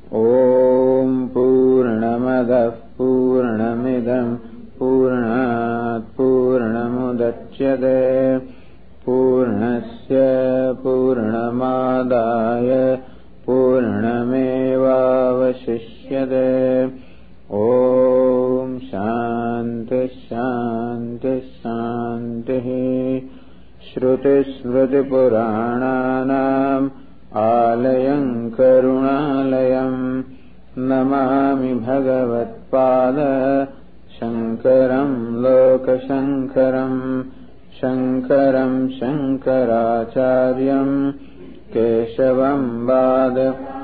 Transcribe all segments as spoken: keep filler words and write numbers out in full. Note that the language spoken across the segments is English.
Om Purnamadah Purnamidam Purnat Purnamudachyate Purnasya Purnamadaya Purnamevavashishyate. Om Shanti Shanti Shanti. Shruti Smriti Purananam Alayam Karunalayam Namami Bhagavatpada Shankaram Lokashankaram Shankaram Shankaracharyam Keshavam Vada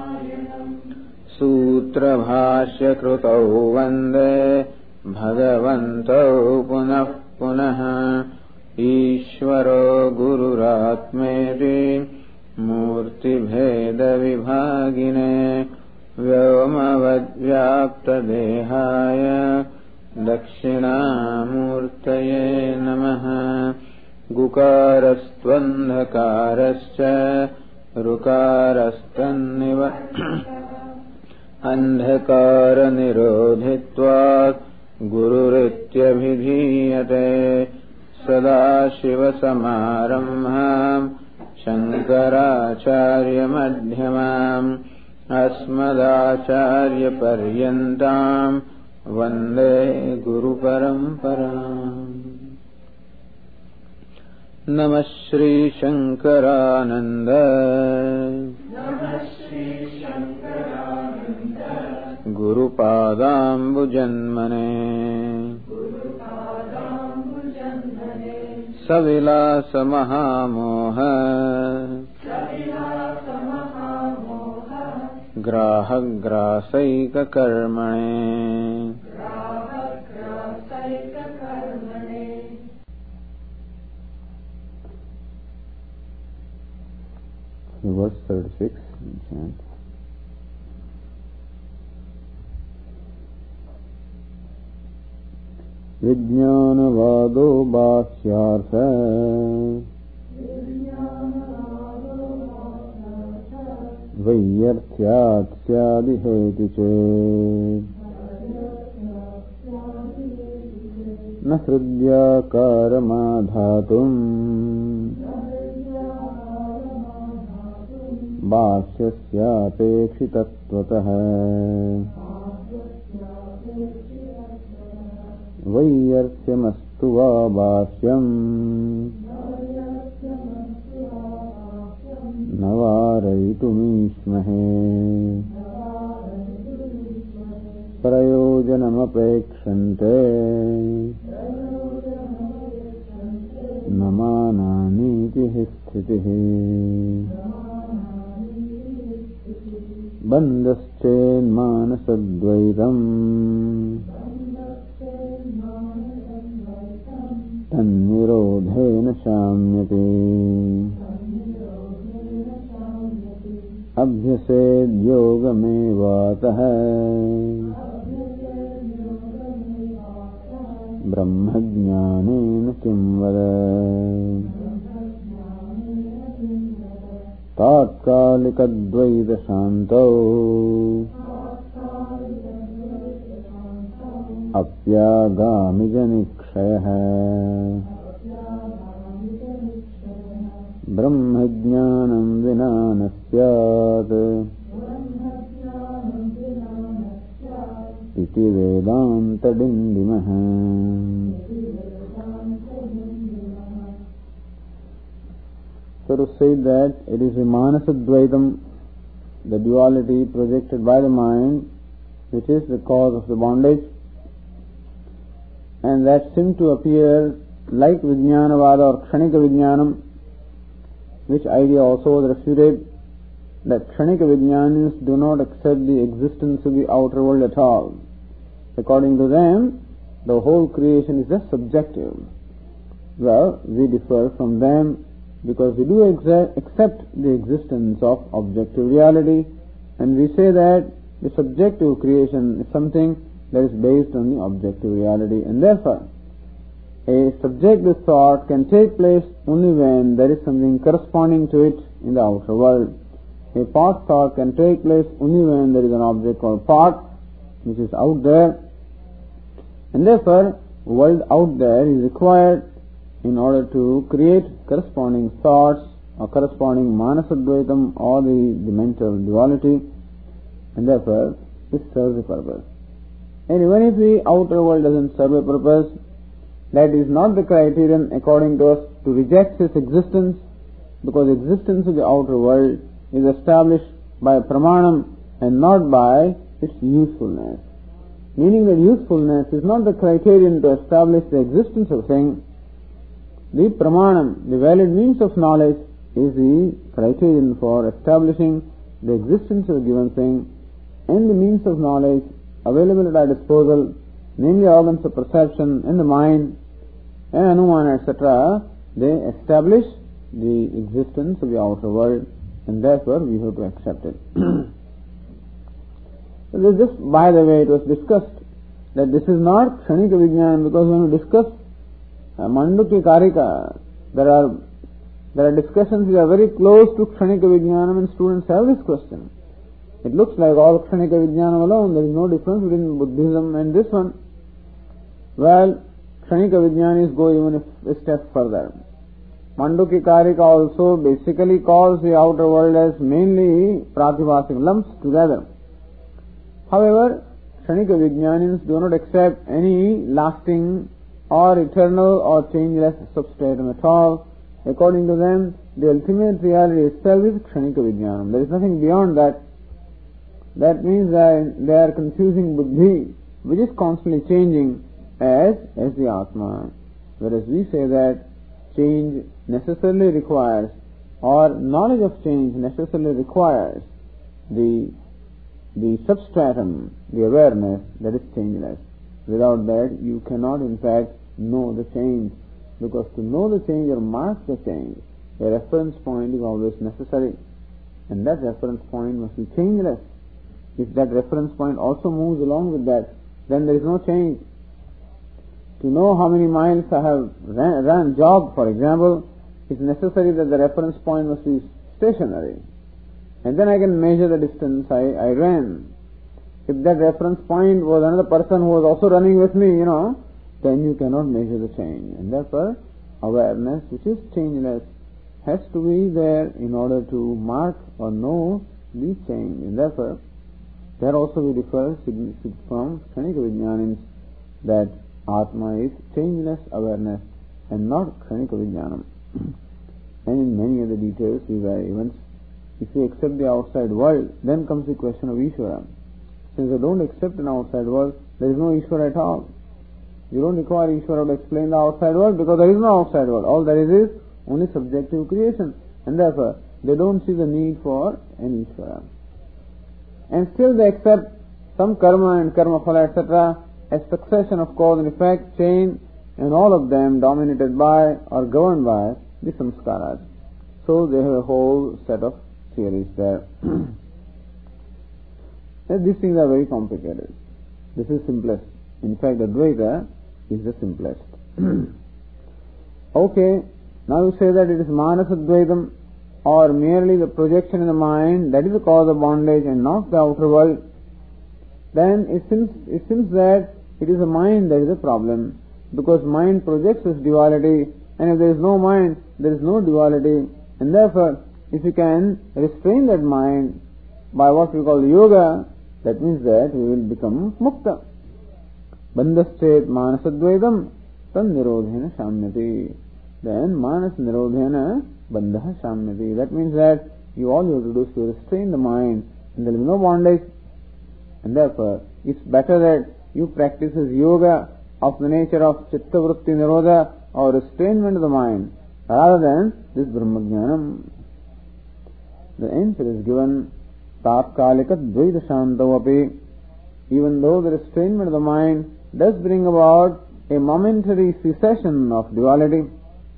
Sutra Bhashya Krutau Vande Bhagavantau Punah Punaha Ishvaro Gururatmeti Murti Bheda Vibhagine Vyomavadvyapta Dehaya Dakshinamurtaye Namaha. Gukarastvandhakarascha Rukarasthanniva Andhakara Nirodhitvat Gururithyabhidhiyate. Sadashiva Samarambham Shankaracharya Madhyamam Asmadacharya Paryantam Vande Guru Paramparam. Namah Shri Shankarananda Guru Padambujanmane Savilasa Mahamoha Grahagrasaika Karmane. Verse thirty-six. Chant. Vijnanavado bhāshyārtha vaiyarthyāt syādiheti chet na hridyākāramādhātum bhāsyasyāpekṣitatvatah vaiyartyamastu va bhāshyam navarayitumismahe prayojanamapekṣante namanānīti sthitihi. Bandhaschenmanasadvaitam tannirodhena shamyate. Abhyased yogamevataha brahmajnanena kimvada. Tatkalikadvaita shantau apyagami janikshayah brahmajnanam vina nasyat iti vedanta dindimaha. So to say that it is Vimanasadvaitam, the duality projected by the mind, which is the cause of the bondage, and that seem to appear like Vijnanavada or Kshanika Vijnanam, which idea also was refuted, that Kshanika Vijnanis do not accept the existence of the outer world at all. According to them, the whole creation is just subjective. Well, we differ from them because we do exa- accept the existence of objective reality, and we say that the subjective creation is something that is based on the objective reality, and therefore a subjective thought can take place only when there is something corresponding to it in the outer world. A pot thought can take place only when there is an object called pot, which is out there, and therefore world out there is required in order to create corresponding thoughts or corresponding manasadvaitam or the, the mental duality, and therefore it serves a purpose. And even if the outer world doesn't serve a purpose, that is not the criterion according to us to reject its existence, because existence of the outer world is established by pramanam and not by its usefulness. Meaning that usefulness is not the criterion to establish the existence of thing. The pramanam, the valid means of knowledge, is the criterion for establishing the existence of a given thing, and the means of knowledge available at our disposal, namely organs of perception and the mind and anumana, et cetera, they establish the existence of the outer world, and therefore we have to accept it. So just by the way, it was discussed that this is not Kshanika Vijnana, because when we discuss uh, Mandukya Karika, there are there are discussions which are very close to Kshanika Vijnana, and students have this question. It looks like all Kshanika Vijnana alone, there is no difference between Buddhism and this one. Well, Kshanika Vijnanis go even a step further. Mandukya Karika also basically calls the outer world as mainly pratibhasik lumps together. However, Kshanika Vijnanins do not accept any lasting or eternal or changeless substratum at all. According to them, the ultimate reality itself is Kshanika Vijnanam. There is nothing beyond that. That means that they are confusing buddhi, which is constantly changing, as as the Atma. Whereas we say that change necessarily requires, or knowledge of change necessarily requires the the substratum, the awareness that is changeless. Without that, you cannot in fact know the change, because to know the change or mark the change, a reference point is always necessary, and that reference point must be changeless. If that reference point also moves along with that, then there is no change. To know how many miles I have ran, ran jogged, for example, it's necessary that the reference point must be stationary. And then I can measure the distance I, I ran. If that reference point was another person who was also running with me, you know, then you cannot measure the change. And therefore, awareness, which is changeless, has to be there in order to mark or know the change. And therefore, there also we differ from Kshanika Vijnanins that Atma is changeless awareness and not Kshanika Vijnanam. And in many other details we were events. If we accept the outside world, then comes the question of Ishvara. Since I don't accept an outside world, there is no Ishvara at all. You don't require Ishvara to explain the outside world, because there is no outside world. All there is is only subjective creation, and therefore they don't see the need for an Ishvara. And still they accept some karma and karma phala, et cetera, as succession of cause and effect, chain, and all of them dominated by or governed by the samskaras. So they have a whole set of theories there. These things are very complicated. This is simplest. In fact, Advaita is the simplest. Okay, now you say that it is Manasadvaitam, or merely the projection in the mind, that is the cause of bondage and not the outer world. Then it seems, it seems that it is the mind that is the problem, because mind projects its duality, and if there is no mind, there is no duality, and therefore, if you can restrain that mind by what we call yoga, that means that we will become mukta. Bandhaschet manasadvaitam tan nirodhena shamyati. Then manas nirodhena bandha shamyati. That means that you all you have to do is to restrain the mind, and there will be no bondage. And therefore, it's better that you practice yoga of the nature of chitta vritti nirodha, or restrainment of the mind, rather than this brahmajnanam. The answer is given, tatkalika dvaita shantav. Even though the restrainment of the mind does bring about a momentary cessation of duality,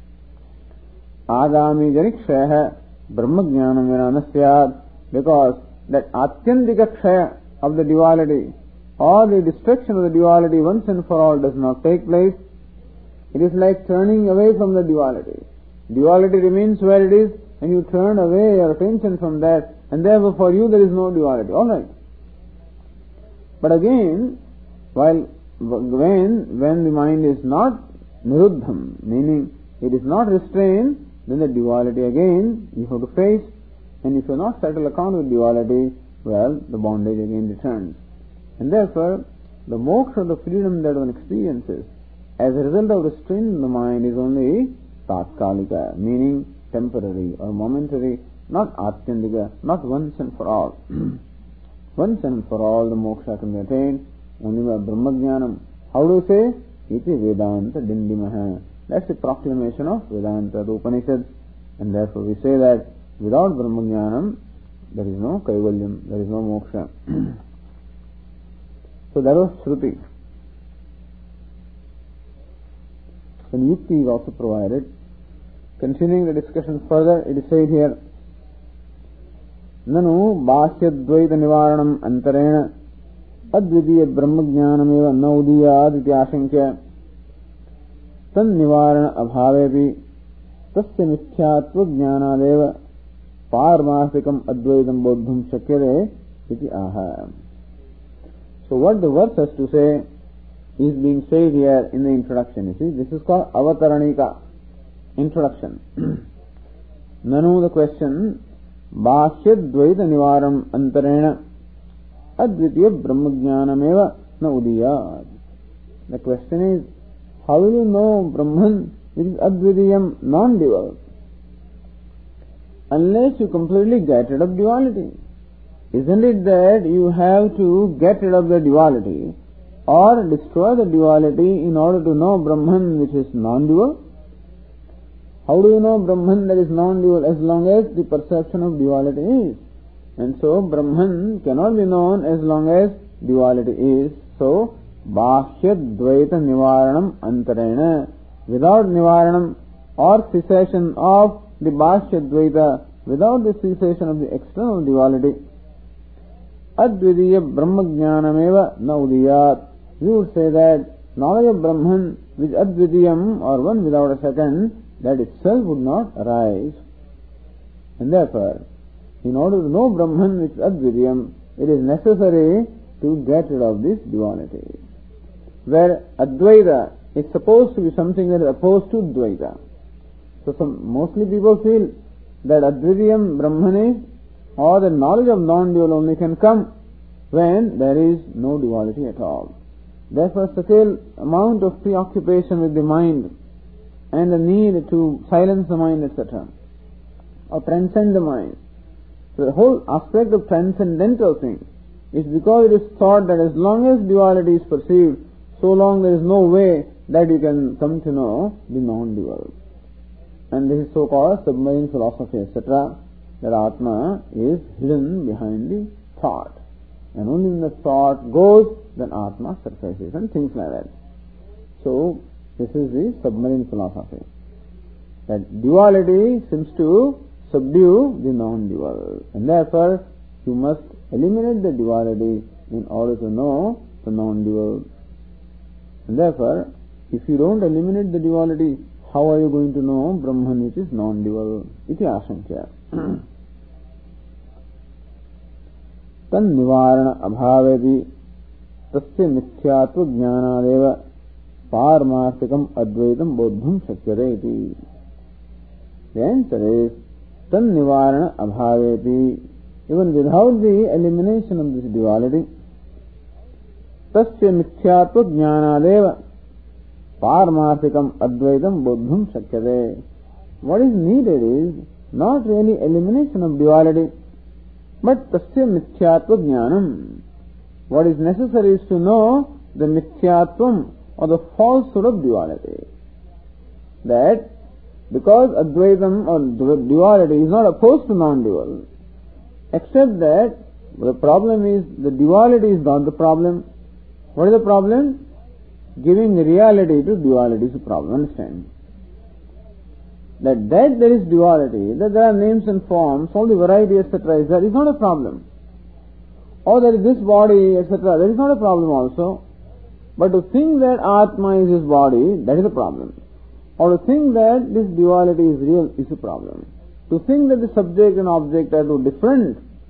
adami janikshaya brahmajnanam vinanasyad, because that atyandika kshaya of the duality, or the destruction of the duality once and for all, does not take place. It is like turning away from the duality. Duality remains where it is, and you turn away your attention from that, and therefore for you there is no duality. Alright. But again, while when when the mind is not niruddham, meaning it is not restrained, then the duality again you have to face, and if you are not settle account with duality, well, the bondage again returns. And therefore, the moksha, the freedom that one experiences as a result of restraining the mind is only tatkalika, meaning temporary or momentary, not atyandika, not once and for all. Once and for all the moksha can be attained only by Brahmajnanam. How do you say? Iti Vedanta Dindimaha. That's the proclamation of Vedanta, the Upanishad. And therefore we say that without Brahmajnanam there is no Kaivalyam, there is no moksha. So that was Shruti. And Yukti is also provided. Continuing the discussion further, it is said here, Nanu Bhashyadvaita Nivaranam Antarena Advidiya Brahmajnanameva Naudiyad Ityashankya Tan Nivarana Abhavepi Tasya Mithyatva Jnanadeva Parmasikam Advaitam Bodhum Shakyare Iti Aha. So what the verse has to say is being said here in the introduction. You see, this is called Avataranika, introduction. Nanu, the question, Bhashyad Dvaita Nivaram Antarena Advitiya Brahmajnanameva Na Udiyad. The question is, how will you know Brahman which is Advitiyam, non-dual? Unless you completely get rid of duality. Isn't it that you have to get rid of the duality or destroy the duality in order to know Brahman which is non-dual? How do you know Brahman that is non-dual? As long as the perception of duality is. And so Brahman cannot be known as long as duality is. So, Bhashya Dvaita Nivaranam Antarena. Without Nivaranam or cessation of the Bhashya Dvaita, without the cessation of the external duality, Advidiya Brahmajnanameva Na Udiyat. We would say that knowledge of Brahman which Advidiyam or one without a second, that itself would not arise. And therefore, in order to know Brahman which is Advidiyam, it is necessary to get rid of this duality. Where Advaita is supposed to be something that is opposed to Dvaita. So some, mostly people feel that Advidiyam Brahman is, or the knowledge of non-dual only can come when there is no duality at all. Therefore, such an amount of preoccupation with the mind and the need to silence the mind, et cetera, or transcend the mind. So the whole aspect of transcendental thing is because it is thought that as long as duality is perceived, so long there is no way that you can come to know the non-dual. And this is so-called submarine philosophy, et cetera, that Atma is hidden behind the thought. And only when the thought goes, then Atma surfaces and things like that. So, this is the submarine philosophy. That duality seems to subdue the non-dual. And therefore, you must eliminate the duality in order to know the non-dual. And therefore, if you don't eliminate the duality, how are you going to know Brahman which is non-dual? Iti asankya. Tan nivarana abhavevi tasya mithyatva jnanadeva parmarthikam advaitam bodhum shakyare iti. The answer is tan nivarana abhavevi. Even without the elimination of this duality, tasya mithyatva jnanadeva parmarthikam advaitam bodhum shakyare. What is needed is not really elimination of duality, but tasya mithyatva jnanam. What is necessary is to know the mithyatvam or the falsehood of duality. That because Advaitam or duality is not opposed to non-dual, except that the problem is the duality is not the problem. What is the problem? Giving reality to duality is the problem. Understand? That that there is duality, that there are names and forms, all the variety, et cetera, is there is not a problem. Or there is this body, et cetera, that is not a problem also. But to think that Atma is his body, that is a problem. Or to think that this duality is real is a problem. To think that the subject and object are two different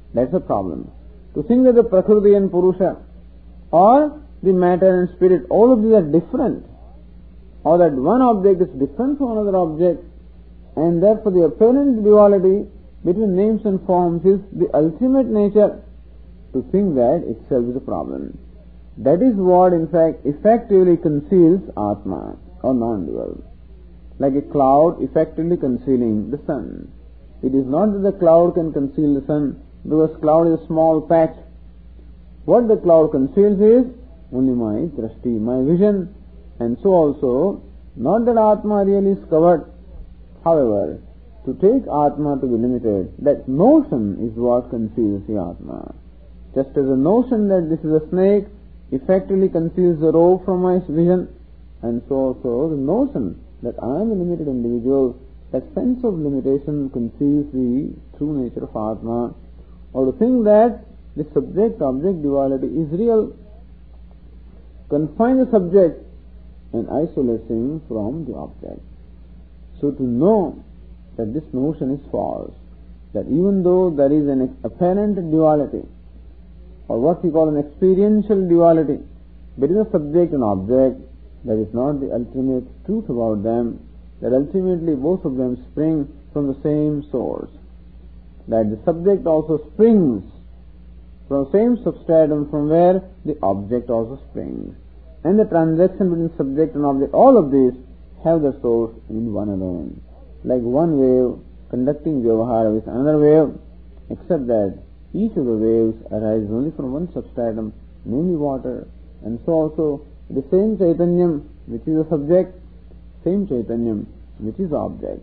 That's a problem. To think that the Prakriti and Purusha or the matter and spirit, all of these are different, or that one object is different from another object, and therefore the apparent duality between names and forms is the ultimate nature, to think that itself is a problem. That is what in fact effectively conceals Atma, or non-dual. Like a cloud effectively concealing the sun. It is not that the cloud can conceal the sun, because cloud is a small patch. What the cloud conceals is only my drashti, my vision, and so also, not that Atma really is covered. However, to take Atma to be limited, that notion is what conceals the Atma. Just as the notion that this is a snake effectively conceals the rope from my vision, and so also the notion that I am a limited individual, that sense of limitation conceals the true nature of Atma, or to think that the subject-object duality is real, confine the subject and isolation from the object. So to know that this notion is false, that even though there is an apparent duality, or what we call an experiential duality between a subject and object, that is not the ultimate truth about them, that ultimately both of them spring from the same source, that the subject also springs from the same substratum from where the object also springs, and the transaction between subject and object, all of these have their source in one alone, like one wave conducting vyavahara with another wave, except that each of the waves arises only from one substratum, namely water, and so also the same Chaitanyam which is the subject, same Chaitanyam which is the object.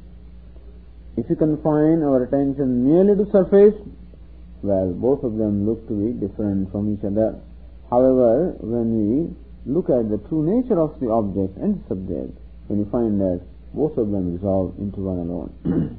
If you confine our attention merely to surface, well, both of them look to be different from each other. However, when we look at the true nature of the object and the subject, when we find that both of them resolve into one alone.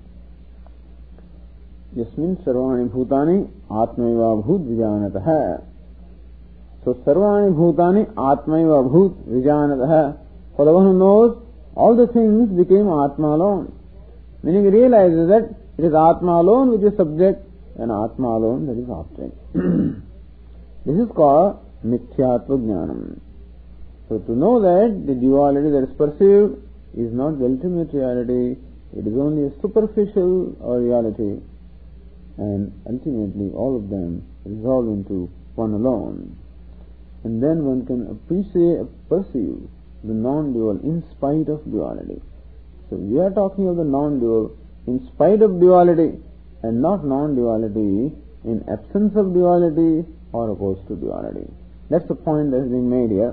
Yasmin sarvani bhutani atmaiva bhut vijanatah. So sarvani bhutani atmaiva bhut vijanatah. For the one who knows, all the things became Atma alone. Meaning he realizes that it is Atma alone which is subject and Atma alone that is object. This is called mithyatva jnanam. So to know that the duality that is perceived is not the ultimate reality, it is only a superficial reality, and ultimately all of them resolve into one alone. And then one can appreciate, perceive the non-dual in spite of duality. So we are talking of the non-dual in spite of duality, and not non-duality in absence of duality or opposed to duality. That's the point that is being made here.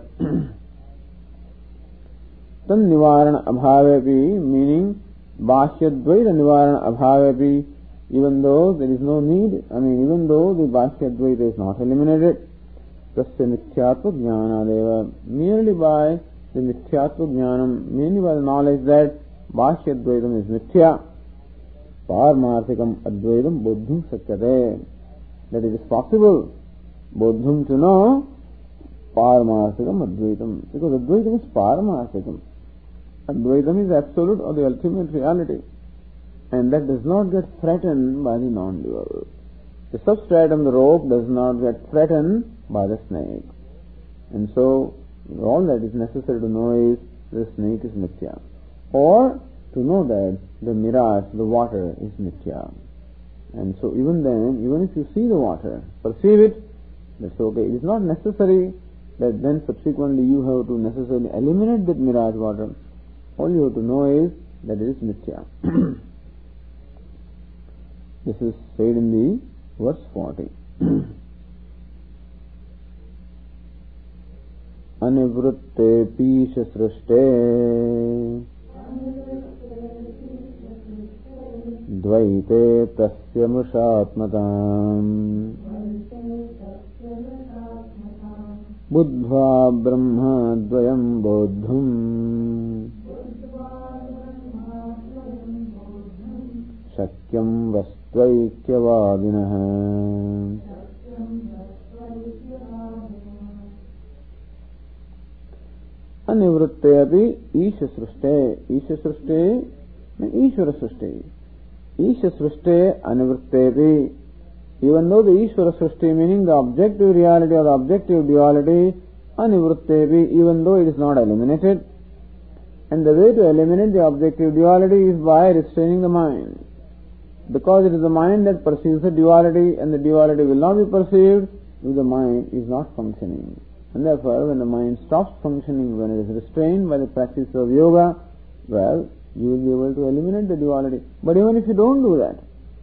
Tan nivarana abhavepi, meaning bhashyadvaita nivarana abhavepi, even though there is no need, I mean even though the bhashyadvaita is not eliminated, tasya mithyatva jnanadeva, merely by the mithyatva jnanam, mainly by the knowledge that bhashyadvaitam is mithya, parmarthikam advaitam bodhum satyate, that it is possible bodhum to know parmarthikam advaitam, because advaitam is parmarthikam. Advaitam is absolute or the ultimate reality, and that does not get threatened by the non-dual. The substratum, the rope, does not get threatened by the snake. And so, all that is necessary to know is the snake is mithya, or to know that the mirage, the water, is mithya. And so even then, even if you see the water, perceive it, that's okay. It is not necessary that then subsequently you have to necessarily eliminate that mirage water. All you have to know is that it is mithya. This is said in the verse forty. Anivrutte pisha srishte dvaite tasya mushatmatam buddhva brahma dvayam bodhum shakyam vastvaikyavadinah. Anivrutte api isha srishte. Isha srishte means Ishvara srishte. Isha srishte anivrutte api. Even though the Ishvara Srishti, meaning the objective reality or the objective duality, anivrittevi, even though it is not eliminated, and the way to eliminate the objective duality is by restraining the mind. Because it is the mind that perceives the duality, and the duality will not be perceived if the mind is not functioning. And therefore, when the mind stops functioning, when it is restrained by the practice of yoga, well, you will be able to eliminate the duality. But even if you don't do that,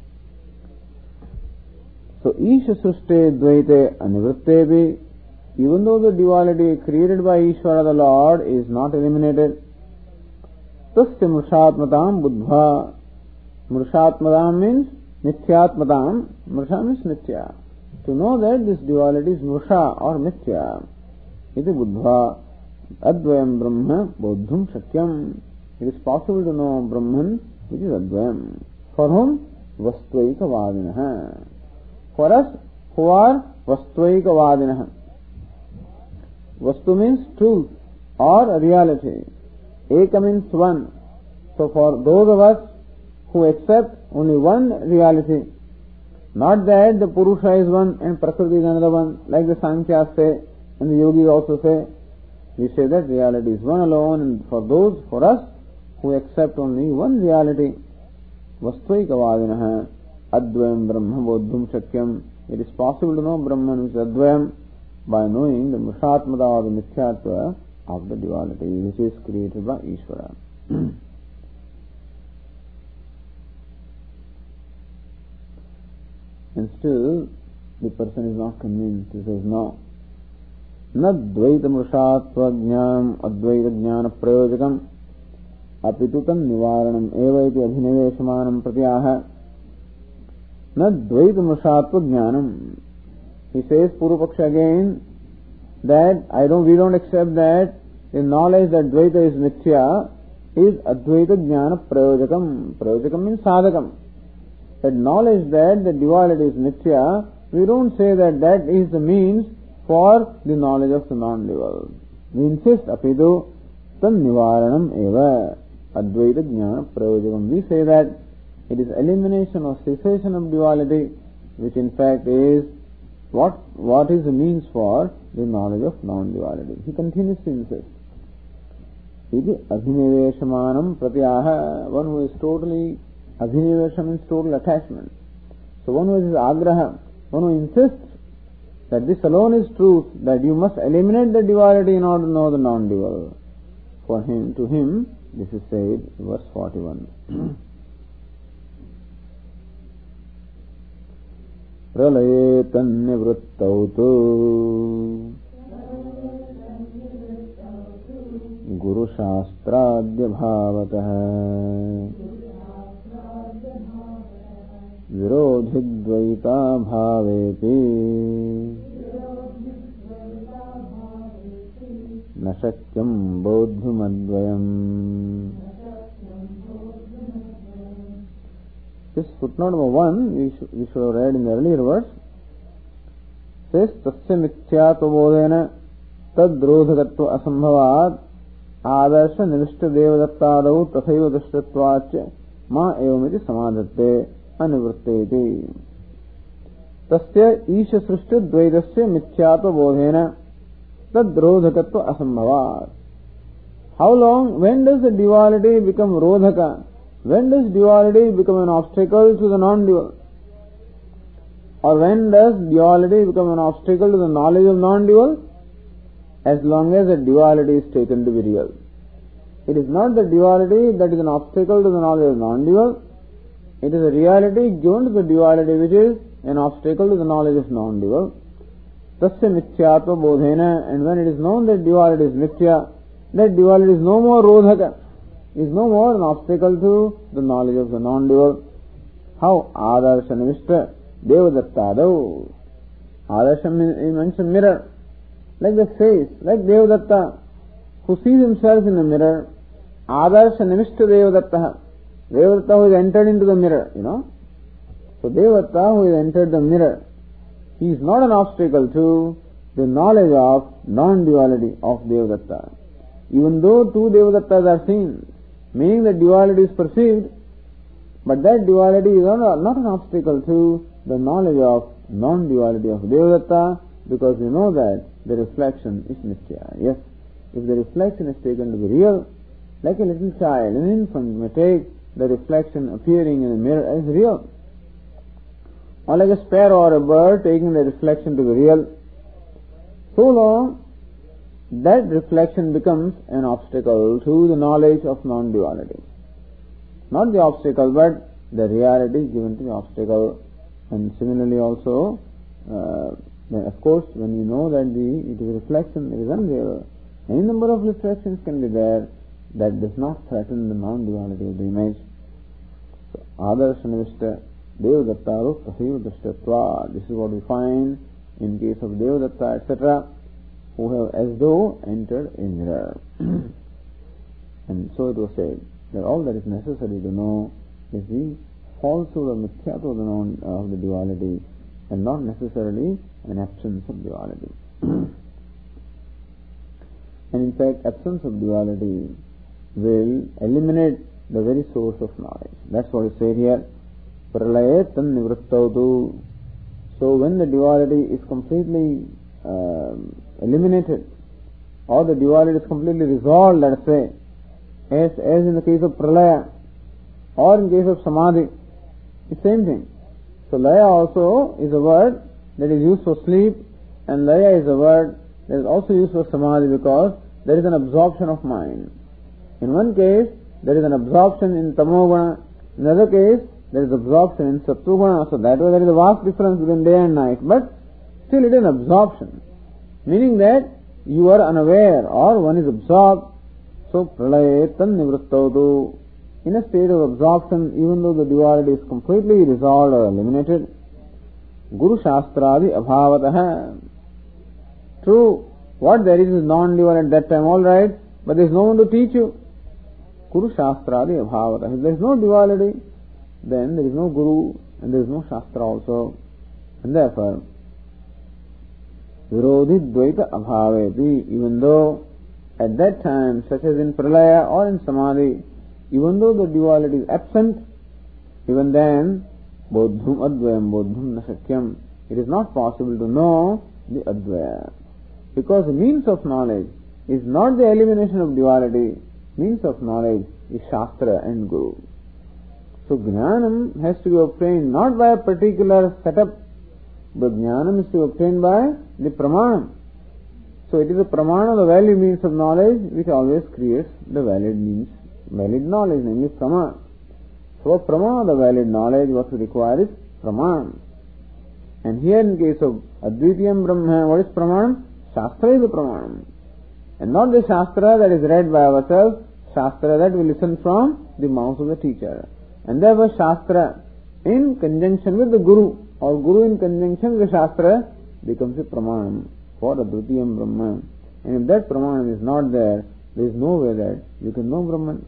so Isha Srishti Dvaite Anivrittevi, even though the duality created by Ishvara the Lord is not eliminated, Tasya Mrushatmatam Buddha. Mrushatmatam means Mithyatmatam. Mrusha means Mithya. To know that this duality is Mrusha or Mithya, iti Buddha Advayam Brahma Bodhum Shakyam. It is possible to know Brahman, which is Advayam. For whom? Vastvaika Vadinaha. For us who are Vastvaika Vadinaha. Vastu means truth or reality. Eka means one. So for those of us who accept only one reality, not that the Purusha is one and Prakriti is another one, like the Sankhyas say and the Yogis also say, we say that reality is one alone, and for those, for us, who accept only one reality, Vastvaika Vadinaha, Advayam Brahma Bodhum Shakyam, it is possible to know Brahman, which is Advayam, by knowing the Mrushatmata or the Mithyatva of the duality, which is created by Ishvara. And still, the person is not convinced. He says, no. Na dvaita mrushatva jnanam advaita jnana prayojakam apitutam nivaranam eva iti abhinaveshamanam pratyaha. Na dvaita mrushatva jnanam. He says, Purupaksha again, that I don't, we don't accept that the knowledge that dvaita is mithya is advaita jnana prayojakam. Prayojakam means sadhakam. That knowledge that the duality is mithya, we don't say that that is the means for the knowledge of the non-dual. We insist, apidu tan nivaranam eva advaita jnana prayojakam. We say that it is elimination or cessation of duality, which in fact is what what is the means for the knowledge of non-duality. He continues to insist. Iti abhinaveshamanam pratyaha, one who is totally, abhinavesha means total attachment. So one who is agraha, one who insists that this alone is truth, that you must eliminate the duality in order to know the non-dual. For him, to him, this is said, verse forty-one. Pralaye tannivruttau tu Guru Shastradya Bhavatah Virodhidvaita Bhavepi Nashakyam Bodhumadvayam. This footnote number one, we should, we should have read in the earlier verse, says, Tasya mithyatva bodhena tadrodhakatva asambhavat adarsha nivishta devadattadau tathaiva drishtvatcha ma evamiti samadhatte anivritteti. Tasya isha srishti dvaitasya mithyatva bodhena tadrodhakatva asambhavat. How long, when does the duality become rodhaka? When does duality become an obstacle to the non-dual? Or when does duality become an obstacle to the knowledge of non-dual? As long as the duality is taken to be real. It is not the duality that is an obstacle to the knowledge of non-dual. It is a reality given to the duality which is an obstacle to the knowledge of non-dual. Tasya mithyatva bodhena, and when it is known that duality is mithya, that duality is no more rodhaka, is no more an obstacle to the knowledge of the non-dual. How? Adarsha nivishta devadattadau. Adarsha means mentioned mirror. Like the face, like Devadatta, who sees himself in the mirror. Adarsha nivishta devadatta. Devadatta who is entered into the mirror, you know. So Devadatta who has entered the mirror, he is not an obstacle to the knowledge of non-duality of Devadatta. Even though two Devadattas are seen, meaning that duality is perceived, but that duality is not, not an obstacle to the knowledge of non-duality of Devadatta, because we know that the reflection is Nitya. Yes, if the reflection is taken to be real, like a little child, an infant may take the reflection appearing in the mirror as real. Or like a sparrow or a bird taking the reflection to be real. So long, that reflection becomes an obstacle to the knowledge of non-duality. Not the obstacle, but the reality given to the obstacle. And similarly also, uh, then of course, when you know that the it is a reflection, it is unreal. Any number of reflections can be there that does not threaten the non-duality of the image. So, Adarshanavishta Devadatta Ruktasaiva Drashtatva. This is what we find in case of Devadatta, et cetera, who have as though entered a mirror. And so it was said that all that is necessary to know is the falsehood or mithyatva of the, non, of the duality, and not necessarily an absence of duality. And in fact, absence of duality will eliminate the very source of knowledge. That's what is said here. Pralaye tan nivrittautu. So when the duality is completely uh, eliminated, or the duality is completely resolved, let us say, as, as in the case of pralaya, or in case of samadhi, it's the same thing. So laya also is a word that is used for sleep, and laya is a word that is also used for samadhi, because there is an absorption of mind. In one case, there is an absorption in tamoguna. In another case, there is absorption in sattva. So that way there is a vast difference between day and night. But still it is an absorption. Meaning that you are unaware, or one is absorbed. So pralaye tan nivrittautu. In a state of absorption, even though the duality is completely resolved or eliminated, Guru Shastradi abhavataha. True, what there is is non-dual at that time, all right, but there is no one to teach you. Guru Shastradi abhavataha. If there is no duality, then there is no Guru and there is no Shastra also. And therefore, Virodhi Dvaita abhaveti, even though at that time, such as in Pralaya or in Samadhi, even though the duality is absent, even then, Bodhum Advayam Bodhum Nashakyam, it is not possible to know the Advaya. Because the means of knowledge is not the elimination of duality, means of knowledge is Shastra and Guru. So Jnanam has to be obtained not by a particular setup, but Jnanam is to be obtained by the Pramanam. So it is the Pramana, the valid means of knowledge, which always creates the valid means, valid knowledge, namely Praman. So Pramana, the valid knowledge, what we require is Praman. And here in case of Advitiyam Brahma, what is Praman? Shastra is the Praman. And not the Shastra that is read by ourselves, Shastra that we listen from the mouth of the teacher. And therefore Shastra in conjunction with the Guru, or Guru in conjunction with the Shastra, becomes a Pramanam for Advitiyam Brahma. And if that Pramanam is not there, there is no way that you can know Brahman.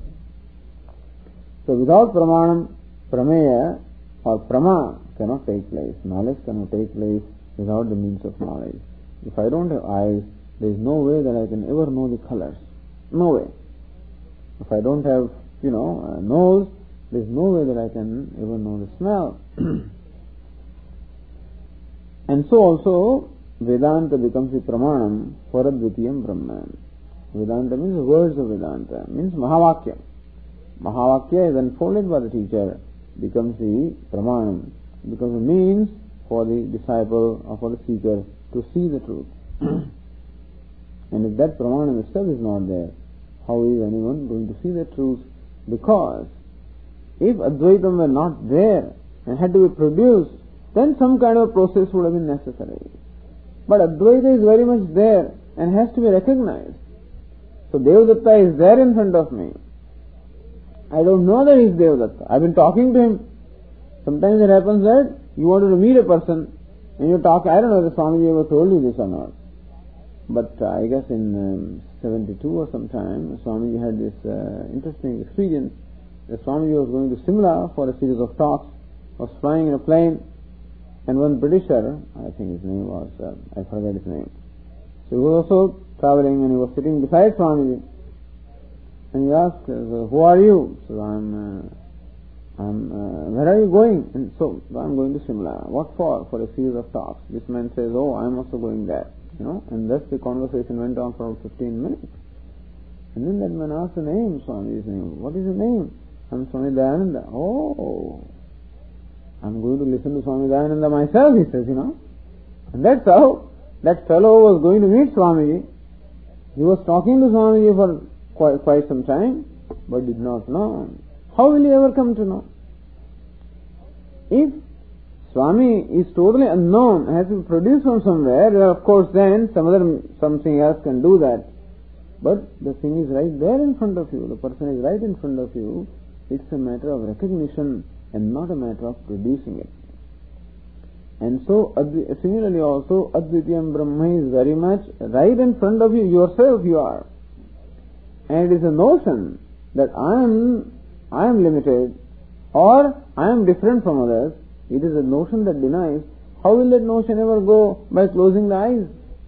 So without Pramanam, Prameya or Prama cannot take place. Knowledge cannot take place without the means of knowledge. If I don't have eyes, there is no way that I can ever know the colors. No way. If I don't have, you know, a nose, there is no way that I can ever know the smell. And so also, Vedanta becomes the Pramanam for Advitiyam Brahman. Vedanta means the words of Vedanta, means Mahavakya. Mahavakya is unfolded by the teacher, becomes the Pramanam, becomes a means for the disciple or for the seeker to see the truth. And if that Pramanam itself is not there, how is anyone going to see the truth? Because if Advaitam were not there and had to be produced, then some kind of process would have been necessary. But Advaita is very much there and has to be recognized. So Devadatta is there in front of me. I don't know that he is Devadatta. I've been talking to him. Sometimes it happens that you wanted to meet a person and you talk. I don't know if Swamiji ever told you this or not. But uh, I guess in um, seventy-two or sometime, Swamiji had this uh, interesting experience. The Swamiji was going to Simla for a series of talks, was flying in a plane, and one Britisher, I think his name was, uh, I forget his name. So he was also traveling and he was sitting beside Swamiji. And he asked, uh, who are you? So I'm, uh, I'm, uh, where are you going? And so, I'm going to Shimla. What for? For a series of talks. This man says, oh, I'm also going there. You know, and thus the conversation went on for fifteen minutes. And then that man asked the name, Swami's name. What is the name? I'm Swami Dayananda. Oh, I'm going to listen to Swami Dayananda myself, he says, you know. And that's how that fellow was going to meet Swamiji. He was talking to Swamiji for quite, quite some time, but did not know. How will he ever come to know? If Swami is totally unknown, has to be produced from somewhere, well, of course then some other, something else can do that. But the thing is right there in front of you, the person is right in front of you, it's a matter of recognition and not a matter of producing it. And so, similarly also, Advitiyam Brahma is very much right in front of you, yourself you are. And it is a notion that I am, I am limited or I am different from others. It is a notion that denies. How will that notion ever go? By closing the eyes.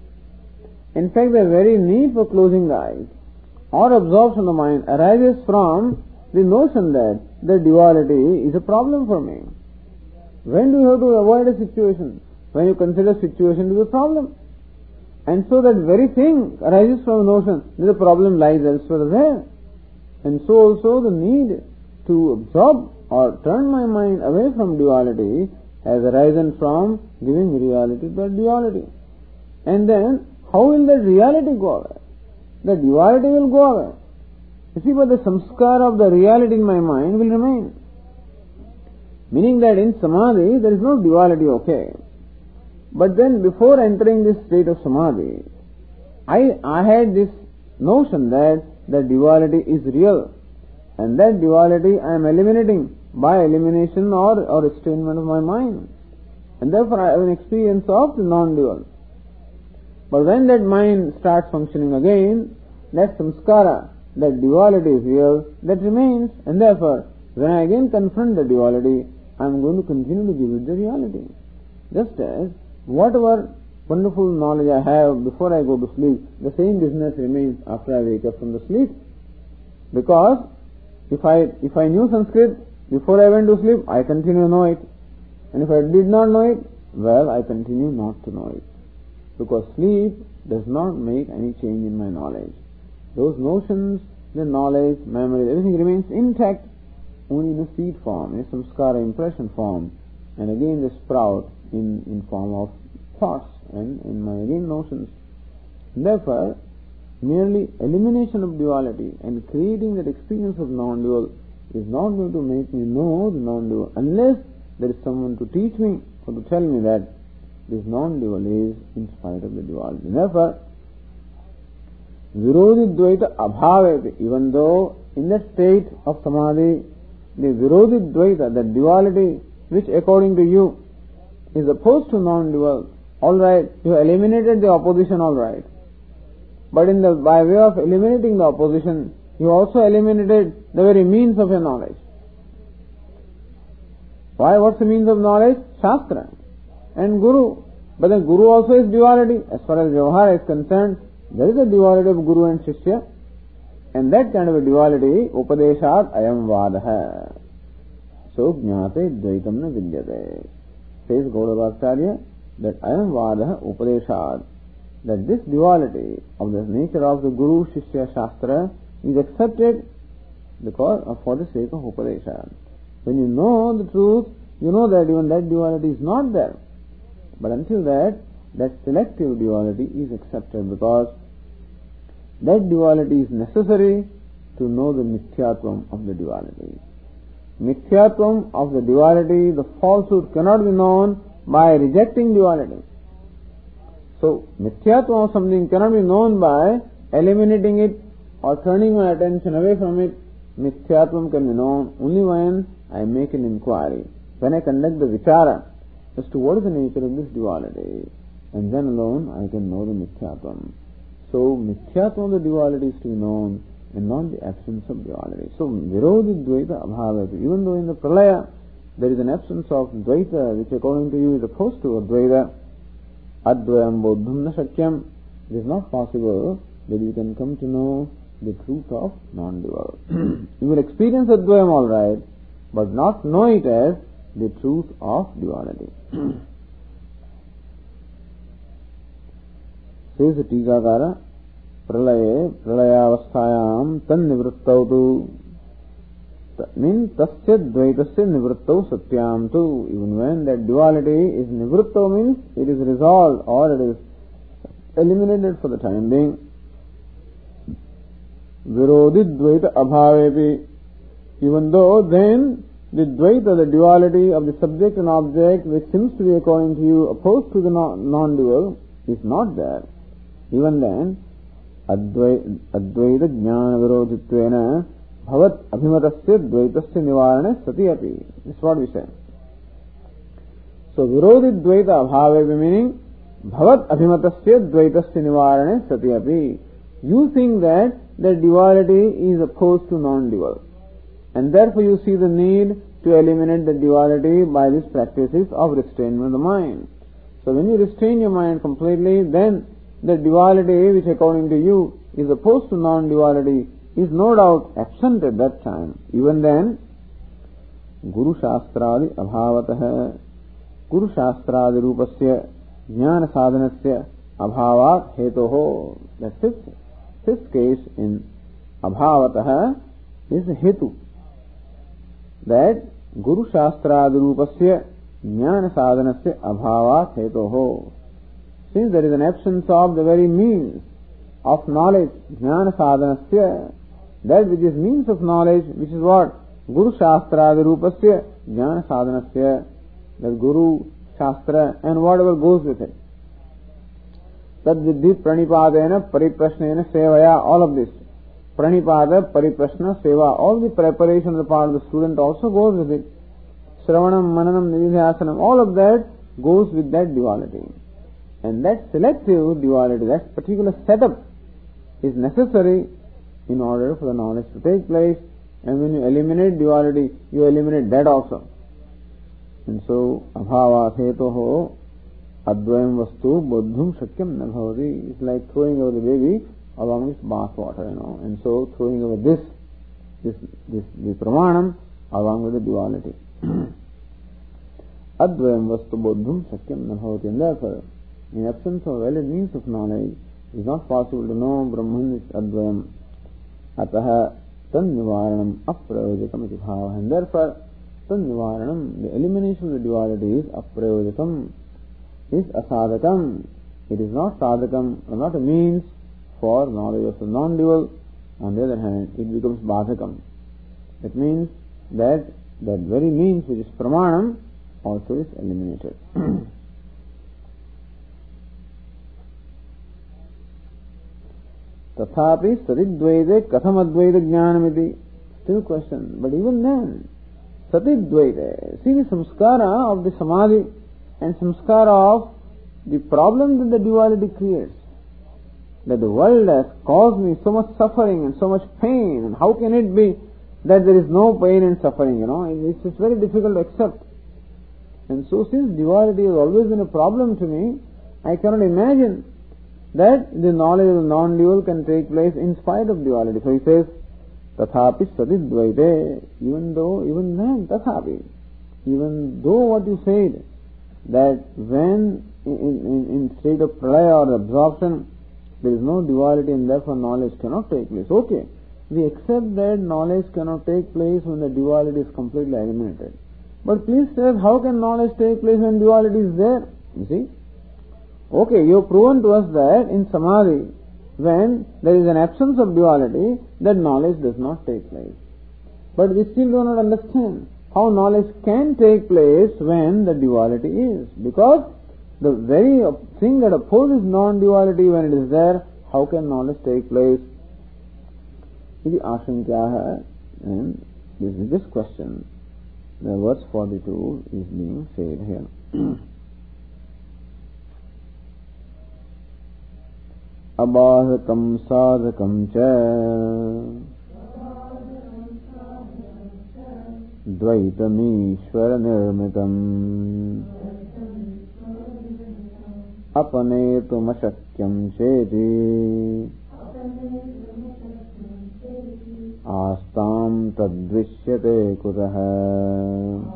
In fact, the very need for closing the eyes or absorption of the mind arises from the notion that the duality is a problem for me. When do you have to avoid a situation? When you consider situation to be a problem. And so that very thing arises from a notion that the problem lies elsewhere there. And so also the need to absorb or turn my mind away from duality has arisen from giving reality to that duality. And then, how will that reality go away? The duality will go away. You see, but the samskara of the reality in my mind will remain. Meaning that in samadhi there is no duality, okay. But then before entering this state of samadhi, I, I had this notion that the duality is real. And that duality I am eliminating by elimination or, or estrangement of my mind. And therefore I have an experience of the non-dual. But when that mind starts functioning again, that samskara, that duality is real, that remains. And therefore, when I again confront the duality, I am going to continue to give it the reality. Just as whatever wonderful knowledge I have before I go to sleep, the same business remains after I wake up from the sleep. Because if I if I knew Sanskrit before I went to sleep, I continue to know it. And if I did not know it, well, I continue not to know it. Because sleep does not make any change in my knowledge. Those notions, the knowledge, memory, everything remains intact, only in a seed form, in a samskara impression form, and again they sprout in, in form of thoughts and in my again notions. Therefore, merely elimination of duality and creating that experience of non-dual is not going to make me know the non-dual unless there is someone to teach me or to tell me that this non-dual is in spite of the duality. Therefore, Virodhi Dvaita Abhaveti, even though in that state of samadhi, the Virodhi Dvaita, the duality which according to you is opposed to non-dual, alright, you eliminated the opposition, alright. But in the, by way of eliminating the opposition, you also eliminated the very means of your knowledge. Why? What's the means of knowledge? Shastra and Guru. But the Guru also is duality. As far as Vyavahara is concerned, there is a duality of Guru and Shishya. And that kind of a duality, Upadeshat ayam vadaha. So, jnate dvaitam na vidyate. Says Gaudavacharya that ayam vadaha Upadeshat. That this duality of the nature of the Guru, Shishya, Shastra is accepted because of, for the sake of Upadesha. When you know the truth, you know that even that duality is not there. But until that, that selective duality is accepted because that duality is necessary to know the mithyatvam of the duality. Mithyatvam of the duality, the falsehood cannot be known by rejecting duality. So, mithyatvam of something cannot be known by eliminating it or turning my attention away from it. Mithyatvam can be known only when I make an inquiry, when I conduct the vichara as to what is the nature of this duality, and then alone I can know the mithyatvam. So, mithyatvam of the duality is to be known and not the absence of duality. So, Virodhi Dvaita Abhavati, even though in the Pralaya there is an absence of Dvaita, which according to you is opposed to Advaita, Advayam Bodham na Shakyam, it is not possible that you can come to know the truth of non-dual. You will experience Advayam alright, but not know it as the truth of duality. Says the Tikakara, Pralaye, Pralayavasthayam, Tan Nivrittau tu, means Tasya Dvaitasya Nivrittau Satyam tu. Even when that duality is Nivrittau, means it is resolved or it is eliminated for the time being. Virodhi Dvaita Abhavepi, even though then the Dvaita, the duality of the subject and object, which seems to be according to you opposed to the non-dual, is not there. Even then, Advaita Jnana Virodhitvena Bhavat Abhimatasya Dvaitasya Nivarane Sati Api. This is what we say. So, Virodhi Dvaita Abhavepi meaning Bhavat Abhimatasya Dvaitasya Nivarane Sati Api. You think that the duality is opposed to non-dual, and therefore you see the need to eliminate the duality by these practices of restrainment of the mind. So when you restrain your mind completely, then the duality which according to you is opposed to non-duality is no doubt absent at that time. Even then, Guru Shastradi Abhavatah, Guru Shastradi Rupasya Jnana Sadhanasya Abhavat Hetoho. The fifth, fifth case in Abhavatah is Hetu. That Guru Shastradi Rupasya Jnana Sadhanasya Abhavat Hetoho. Since there is an absence of the very means of knowledge, Jnana Sadhanasya, that which is means of knowledge, which is what? Guru Shastra Rupasya Jnana Sadhanasya, the Guru, Shastra and whatever goes with it. Tad Vidhi Pranipadena Pariprashnena Sevaya, all of this. Pranipada, Pariprashna, Seva, all the preparation of the part of the student also goes with it. Shravanam, Mananam, Nididhyasanam, all of that goes with that duality. And that selective duality, that particular setup is necessary in order for the knowledge to take place. And when you eliminate duality, you eliminate that also. And so, Abhava Hetoho Advayam Vastu Bodhum Shakyam Nabhavati. It's like throwing away the baby along with bath water, you know. And so, throwing away this, this, this, the Pramanam along with the duality. Advayam Vastu Bodhum Shakyam Nabhavati. And therefore, in absence of valid means of knowledge, it is not possible to know Brahman is Advayam. Ataha Tan Nivaranam Aprayojakam iti bhava. And therefore, Tan Nivaranam, the elimination of the duality is Aprayojakam, is Asadakam. It is not Sadakam, or not a means for knowledge of the non-dual. On the other hand, it becomes Badhakam. It means that that very means which is Pramanam also is eliminated. Tathapi Satidvaite Katham Advaita Jnanamiti. Still question. But even then, Satidvaite, see the samskara of the samadhi and samskara of the problem that the duality creates. That the world has caused me so much suffering and so much pain, and how can it be that there is no pain and suffering, you know? It's, it's very difficult to accept. And so since duality has always been a problem to me, I cannot imagine that the knowledge of the non-dual can take place in spite of duality. So he says, Tathapi Satidvaite, even though, even then, Tathapi, even though what you said, that when in, in, in state of pralaya or absorption, there is no duality and therefore knowledge cannot take place. Okay, we accept that knowledge cannot take place when the duality is completely eliminated. But please tell us, how can knowledge take place when duality is there? You see? Okay, you have proven to us that in samadhi, when there is an absence of duality, that knowledge does not take place. But we still do not understand how knowledge can take place when the duality is. Because the very thing that opposes non-duality, when it is there, how can knowledge take place? Iti ashankyaha, and this is this question. The verse forty-two is being said here. Abhadakam sadhakam cha Dvaitamishvara nirmitam Apanetum ashakyam cheti Astam tadvishyate kutah.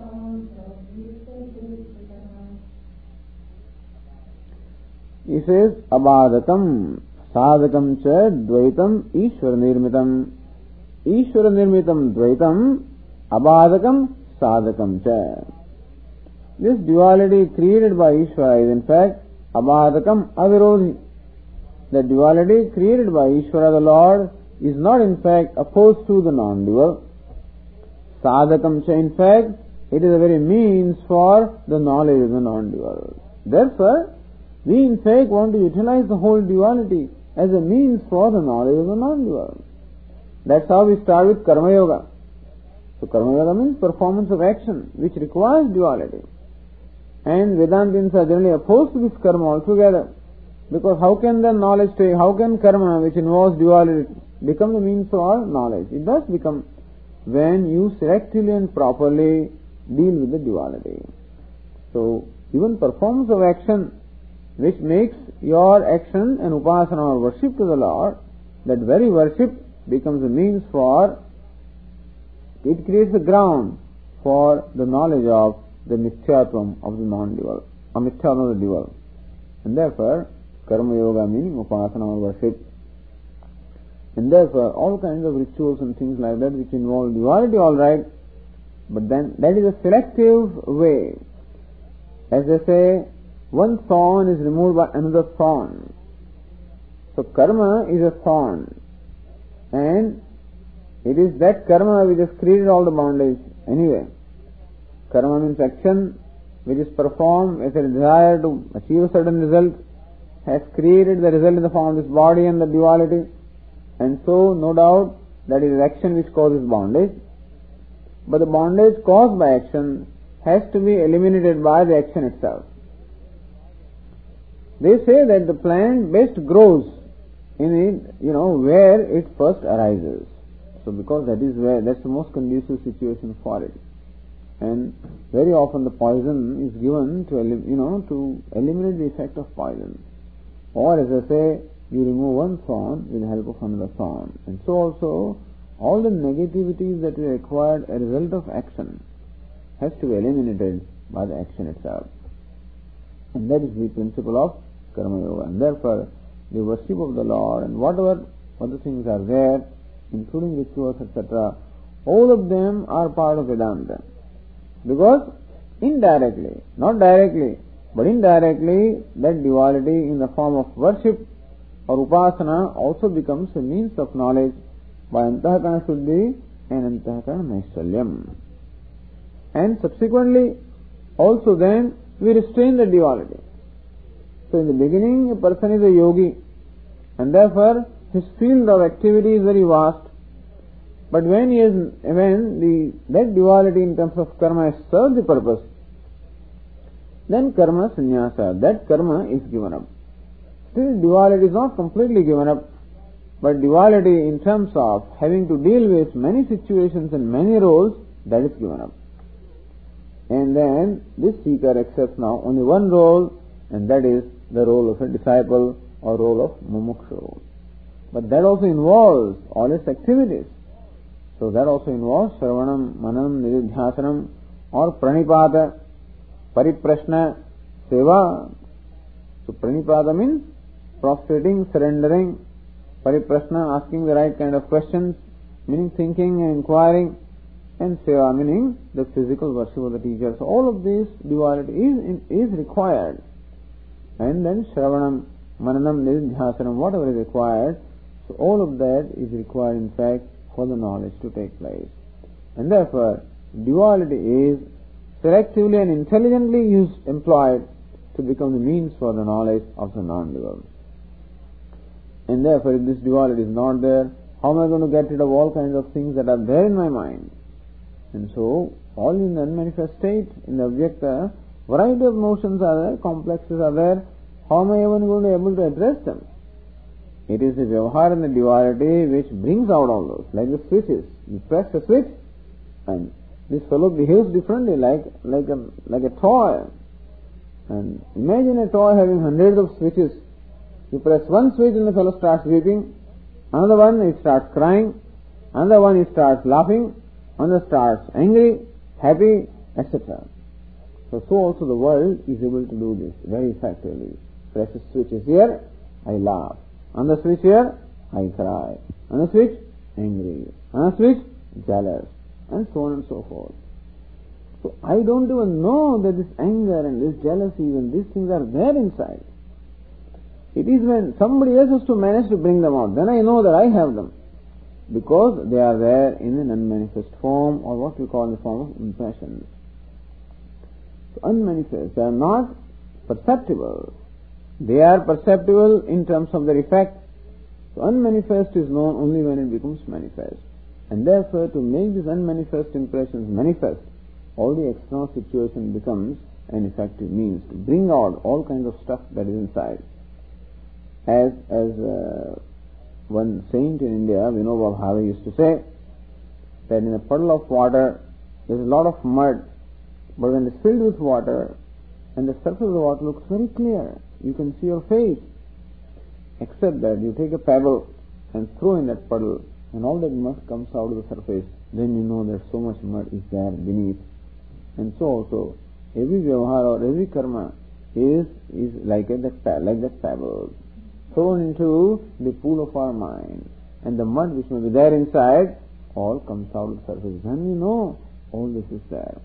He says, Abadakam, Sadakam cha Dvaitam Ishvara Nirmitam. Ishvara Nirmitam Dvaitam, Abadakam, Sadakam cha. This duality created by Ishvara is in fact Abadakam Avirodhi. The duality created by Ishvara the Lord is not in fact opposed to the non-dual. Sadakam cha, in fact, it is a very means for the knowledge of the non-dual. Therefore, we in fact want to utilize the whole duality as a means for the knowledge of the non-dual. That's how we start with Karma Yoga. So Karma Yoga means performance of action which requires duality. And Vedantins are generally opposed to this karma altogether. Because how can the knowledge take, how can karma which involves duality become the means for knowledge? It does become when you selectively and properly deal with the duality. So even performance of action which makes your action an upasana or worship to the Lord, that very worship becomes a means for, it creates a ground for the knowledge of the mithyatvam of the non-dual, or mithyatvam of the dual. And therefore, karma yoga meaning upasana or worship. And therefore, all kinds of rituals and things like that which involve duality, all right, but then that is a selective way. As they say, one thorn is removed by another thorn. So karma is a thorn, and it is that karma which has created all the bondage anyway. Karma means action which is performed as a desire to achieve a certain result, has created the result in the form of this body and the duality, and so no doubt that it is action which causes bondage. But the bondage caused by action has to be eliminated by the action itself. They say that the plant best grows in it, you know, where it first arises. So because that is where, that's the most conducive situation for it. And very often the poison is given to, you know, to eliminate the effect of poison. Or as I say, you remove one thorn with the help of another thorn. And so also, all the negativities that are acquired as a result of action has to be eliminated by the action itself. And that is the principle of Karma Yoga. And therefore, the worship of the Lord and whatever other things are there, including rituals, et cetera, all of them are part of Vedanta. Because indirectly, not directly, but indirectly, that duality in the form of worship or upasana also becomes a means of knowledge by Antahakarana Shuddhi and Antahakarana Naishchalyam. And subsequently, also then, we restrain the duality. So in the beginning, a person is a yogi, and therefore his field of activity is very vast. But when he is, when the that duality in terms of karma has served the purpose, then karma sannyasa, that karma is given up. Still, duality is not completely given up, but duality in terms of having to deal with many situations and many roles, that is given up. And then this seeker accepts now only one role, and that is the role of a disciple or role of mumukshu. But that also involves all its activities. So that also involves Shravanam, Manam, Nididhyasanam, or Pranipata, Pariprashna, Seva. So Pranipata means prostrating, surrendering. Pariprashna, asking the right kind of questions, meaning thinking and inquiring. And Seva, meaning the physical worship of the teacher. So all of this duality is, is required. And then Shravanam, Mananam, Nididhyasanam, whatever is required, so all of that is required in fact for the knowledge to take place. And therefore, duality is selectively and intelligently used, employed to become the means for the knowledge of the non-dual. And therefore, if this duality is not there, how am I going to get rid of all kinds of things that are there in my mind? And so, all in the unmanifest state, in the Avyakta, variety of notions are there, complexes are there. How am I even going to be able to address them? It is the Vyavahara and the duality which brings out all those, like the switches. You press a switch, and this fellow behaves differently, like like a like a toy. And imagine a toy having hundreds of switches. You press one switch and the fellow starts weeping. Another one, he starts crying. Another one he starts laughing, another starts angry, happy, et cetera. So, so also the world is able to do this very effectively. Press a switch is here, I laugh. On the switch here, I cry. On the switch, angry. On the switch, jealous. And so on and so forth. So I don't even know that this anger and this jealousy and these things are there inside. It is when somebody else has to manage to bring them out, then I know that I have them. Because they are there in an unmanifest form, or what we call the form of impressions. So unmanifest, they are not perceptible. They are perceptible in terms of their effect. So unmanifest is known only when it becomes manifest. And therefore, to make these unmanifest impressions manifest, all the external situation becomes an effective means to bring out all kinds of stuff that is inside. As as uh, one saint in India, Vinoba Bhave, used to say that in a puddle of water there is a lot of mud, but when it is filled with water and the surface of the water looks very clear, you can see your face. Except that you take a pebble and throw in that puddle, and all that mud comes out of the surface, then you know that so much mud is there beneath. And so also, every vyavahara or every karma is is like a, that like that pebble thrown into the pool of our mind, and the mud which may be there inside all comes out of the surface. Then we know all this is there.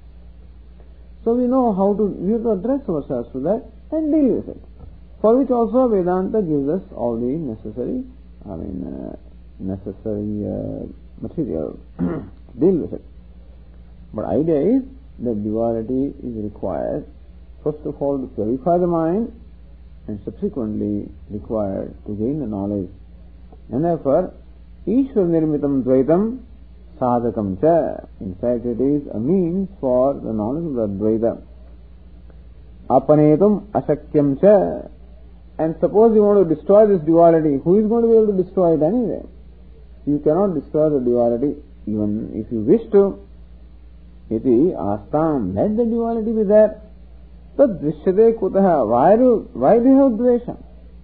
So we know how to we have to address ourselves to that and deal with it. For which also Vedanta gives us all the necessary, I mean, uh, necessary uh, material. Deal with it. But idea is that duality is required, first of all, to purify the mind, and subsequently required to gain the knowledge. And therefore, Ishwar Nirmitam Dvaitam Sadhakam Cha. In fact, it is a means for the knowledge of the Advaita. Apanetum Ashakyam Cha. And suppose you want to destroy this duality, who is going to be able to destroy it anyway? You cannot destroy the duality even if you wish to. Iti astam, let the duality be there. Tad drishyate kutaha, why do, why do you have dvesha?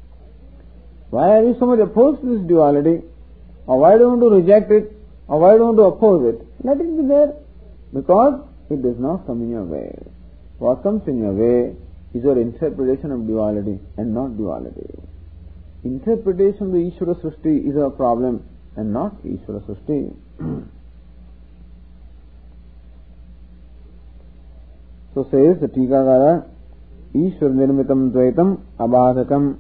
Why are you so much opposed to this duality? Or why do you want to reject it? Or why do you want to oppose it? Let it be there. Because it does not come in your way. What comes in your way is your interpretation of duality and not duality. Interpretation of the Ishvara Srishti is our problem and not Ishvara Srishti. So says the Tikakara, Ishvara Nirmitam Dvaitam Abadhakam.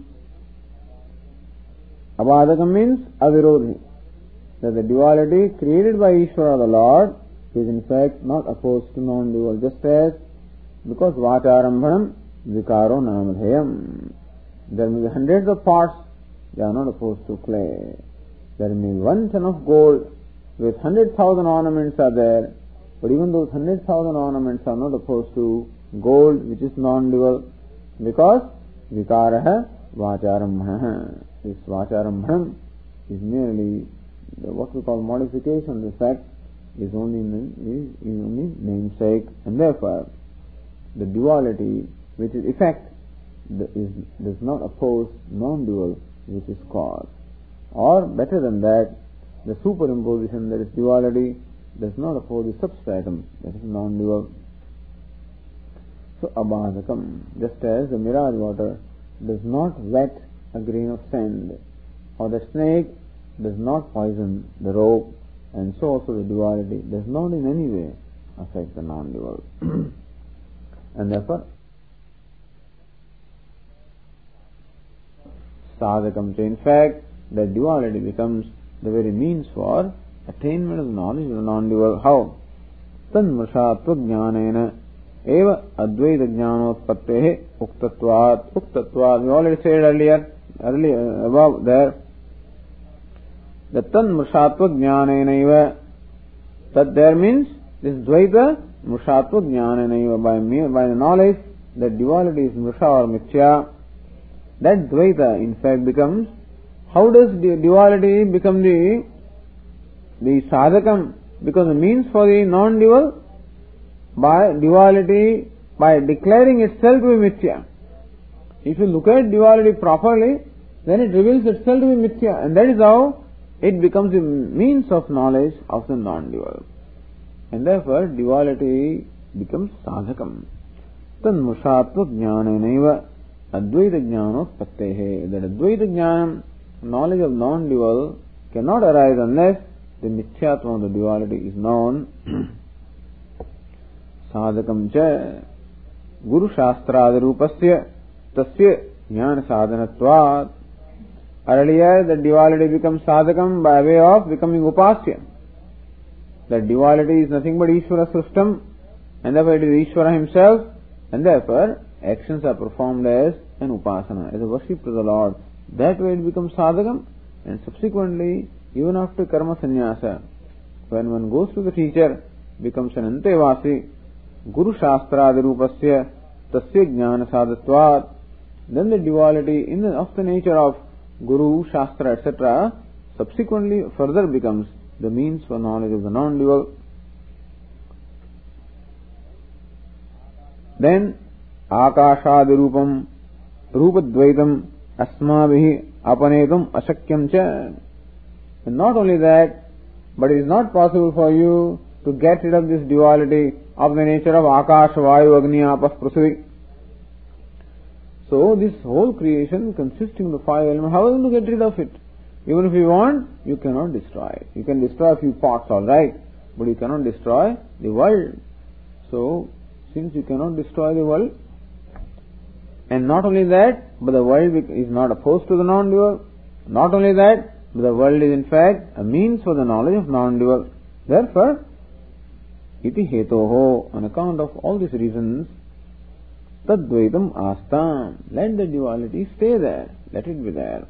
Abadhakam means avirodhi. That the duality created by Ishvara, the Lord, is in fact not opposed to non-dual. Just as, because Vacharambhanam Vikaro Namadhayam. There may be hundreds of parts, they are not opposed to clay. There may be one ton of gold with hundred thousand ornaments are there, but even those hundred thousand ornaments are not opposed to gold which is non-dual, because Vikaraha Vacharambhana. This Vacharambhanam is merely what we call modification. The fact is only is, is only namesake, and therefore the duality which is effect is, does not oppose non-dual which is cause. Or better than that, the superimposition, that is duality, does not oppose the substratum, that is non-dual. So abadhakam, just as the mirage water does not wet a grain of sand, or the snake does not poison the rope, and so also the duality does not in any way affect the non-dual. And therefore sadhakam, in fact, the duality becomes the very means for attainment of the knowledge of the non-dual. How? Tanmrushatva jnanena eva advaita jnanotpattehe uktatvat. Uktatvat, we already said earlier, earlier above there, the tanmrushatva jnanena eva. That there means this dvaita mrushatva jnanena eva, by mere, by the knowledge that duality is mrusha or mithya. That dvaita in fact becomes, how does the duality become the the sadhakam, become the means for the non-dual? By duality, by declaring itself to be mithya. If you look at duality properly, then it reveals itself to be mithya, and that is how it becomes a means of knowledge of the non-dual. And therefore, duality becomes sadhakam. Tanmushatva jnanenaiva advaita jnanotpattehe. That advaita jnanam, knowledge of non-dual, cannot arise unless the mithyatva of the duality is known. Sadhakam cha guru shastrādirupasya tasya jnana sadhanatvat. Earlier, the duality becomes sadhakam by way of becoming upasya. That duality is nothing but Ishvara system, and therefore it is Ishvara himself, and therefore actions are performed as an upasana, as a worship to the Lord. That way it becomes sadhakam, and subsequently, even after karma sannyasa, when one goes to the teacher, becomes an antevasi, guru shastrādirupasya tasya jnana sadhatvat. Then the duality in the, of the nature of guru, shastra, et cetera, subsequently further becomes the means for knowledge of the non-dual. Then, akashadirupam rupadvaitam asmabihi apanetum ashakyam cha. And not only that, but it is not possible for you to get rid of this duality of the nature of Akash, Vayu, Agni, Apas, Prithvi. So, this whole creation consisting of the five elements, how are you going to get rid of it? Even if you want, you cannot destroy it. You can destroy a few parts, alright, but you cannot destroy the world. So, since you cannot destroy the world, and not only that, but the world is not opposed to the non-dual. Not only that, but the world is in fact a means for the knowledge of non-dual. Therefore, iti hetoho, on account of all these reasons, tadvaitam astam, let the duality stay there, let it be there.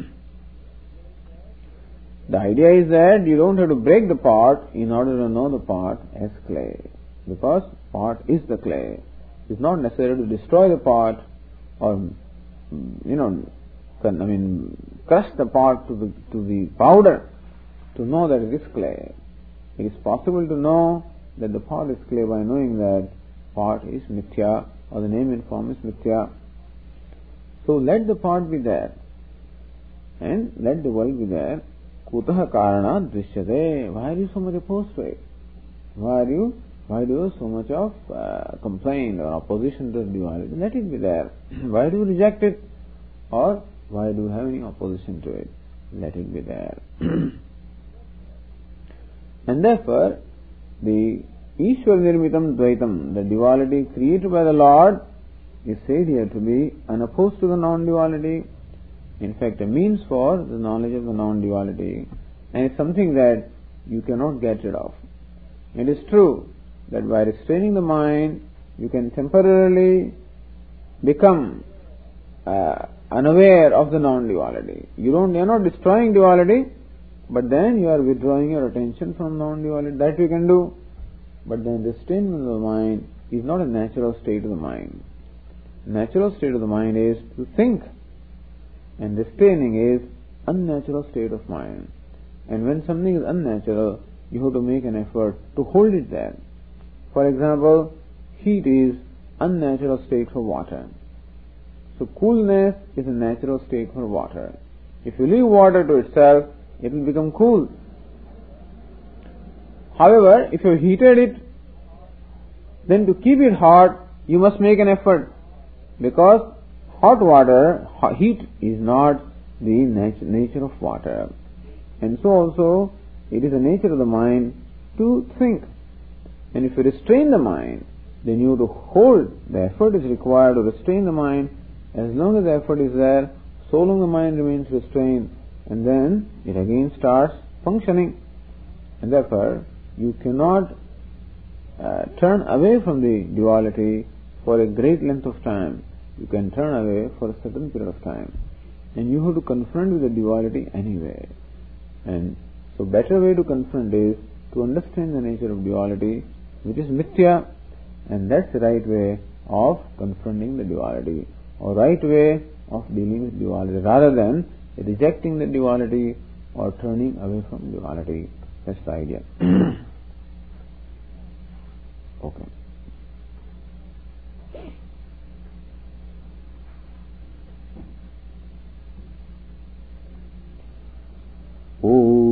The idea is that you don't have to break the pot in order to know the pot as clay, because pot is the clay. It's not necessary to destroy the pot or, you know, I mean, crush the pot to the, to the powder to know that it is clay. It is possible to know that the pot is clay by knowing that pot is mithya, or the name and form is mithya. So let the pot be there, and let the world be there. Kutaha karana drishyate. Why are you so much opposed to it? Why are you, why do you have so much of uh, complaint or opposition to the duality? Let it be there. Why do you reject it? Or why do you have any opposition to it? Let it be there. And therefore, the Ishwar Nirmitam Dvaitam, the duality created by the Lord, is said here to be unopposed to the non-duality. In fact, a means for the knowledge of the non-duality, and it's something that you cannot get rid of. It is true that by restraining the mind, you can temporarily become uh, unaware of the non-duality. You don't, you are not destroying duality, but then you are withdrawing your attention from non-duality. That you can do. But then restraint of the mind is not a natural state of the mind. Natural state of the mind is to think, and restraining is unnatural state of mind. And when something is unnatural, you have to make an effort to hold it there. For example, heat is unnatural state for water. So coolness is a natural state for water. If you leave water to itself, it will become cool. However, if you heated it, then to keep it hot, you must make an effort, because hot water, heat is not the nat- nature of water. And so also, it is the nature of the mind to think. And if you restrain the mind, then you have to hold. The effort is required to restrain the mind. As long as the effort is there, so long the mind remains restrained, and then it again starts functioning. And therefore, you cannot uh, turn away from the duality for a great length of time. You can turn away for a certain period of time, and you have to confront with the duality anyway. And so better way to confront is to understand the nature of duality, which is mithya, and that's the right way of confronting the duality, or right way of dealing with duality, rather than rejecting the duality or turning away from duality. That's the idea. Okay. Oh.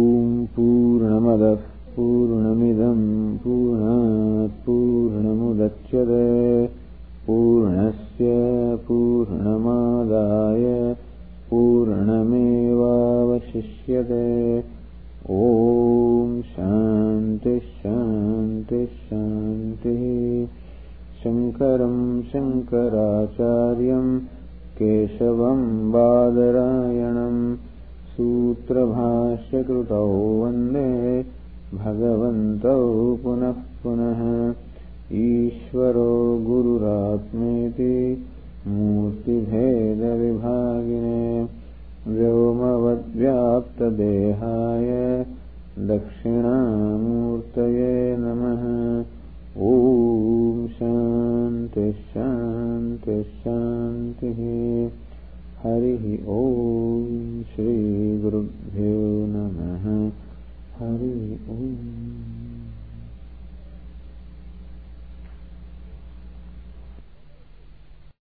पूर्णमदः पूर्णमिदं पूर्णात् पूर्णमुदच्यते पूर्णस्य पूर्णमादाय पूर्णमेवावशिष्यते। ओम शांति शांति शांति। शंकरं शंकराचार्यं केशवं बादरायणं सूत्रभाष्यकृतौ वन्दे भगवन्तौ पुनः पुनः। ईश्वरो गुरुरात्मेति मूर्तिभेदविभागिने व्योमवद्व्याप्तदेहाय दक्षिणामूर्तये नमः। ओम शांति शांति शांति। हरिः ओम। श्री गुरुभ्यो नमः। हरि ओम।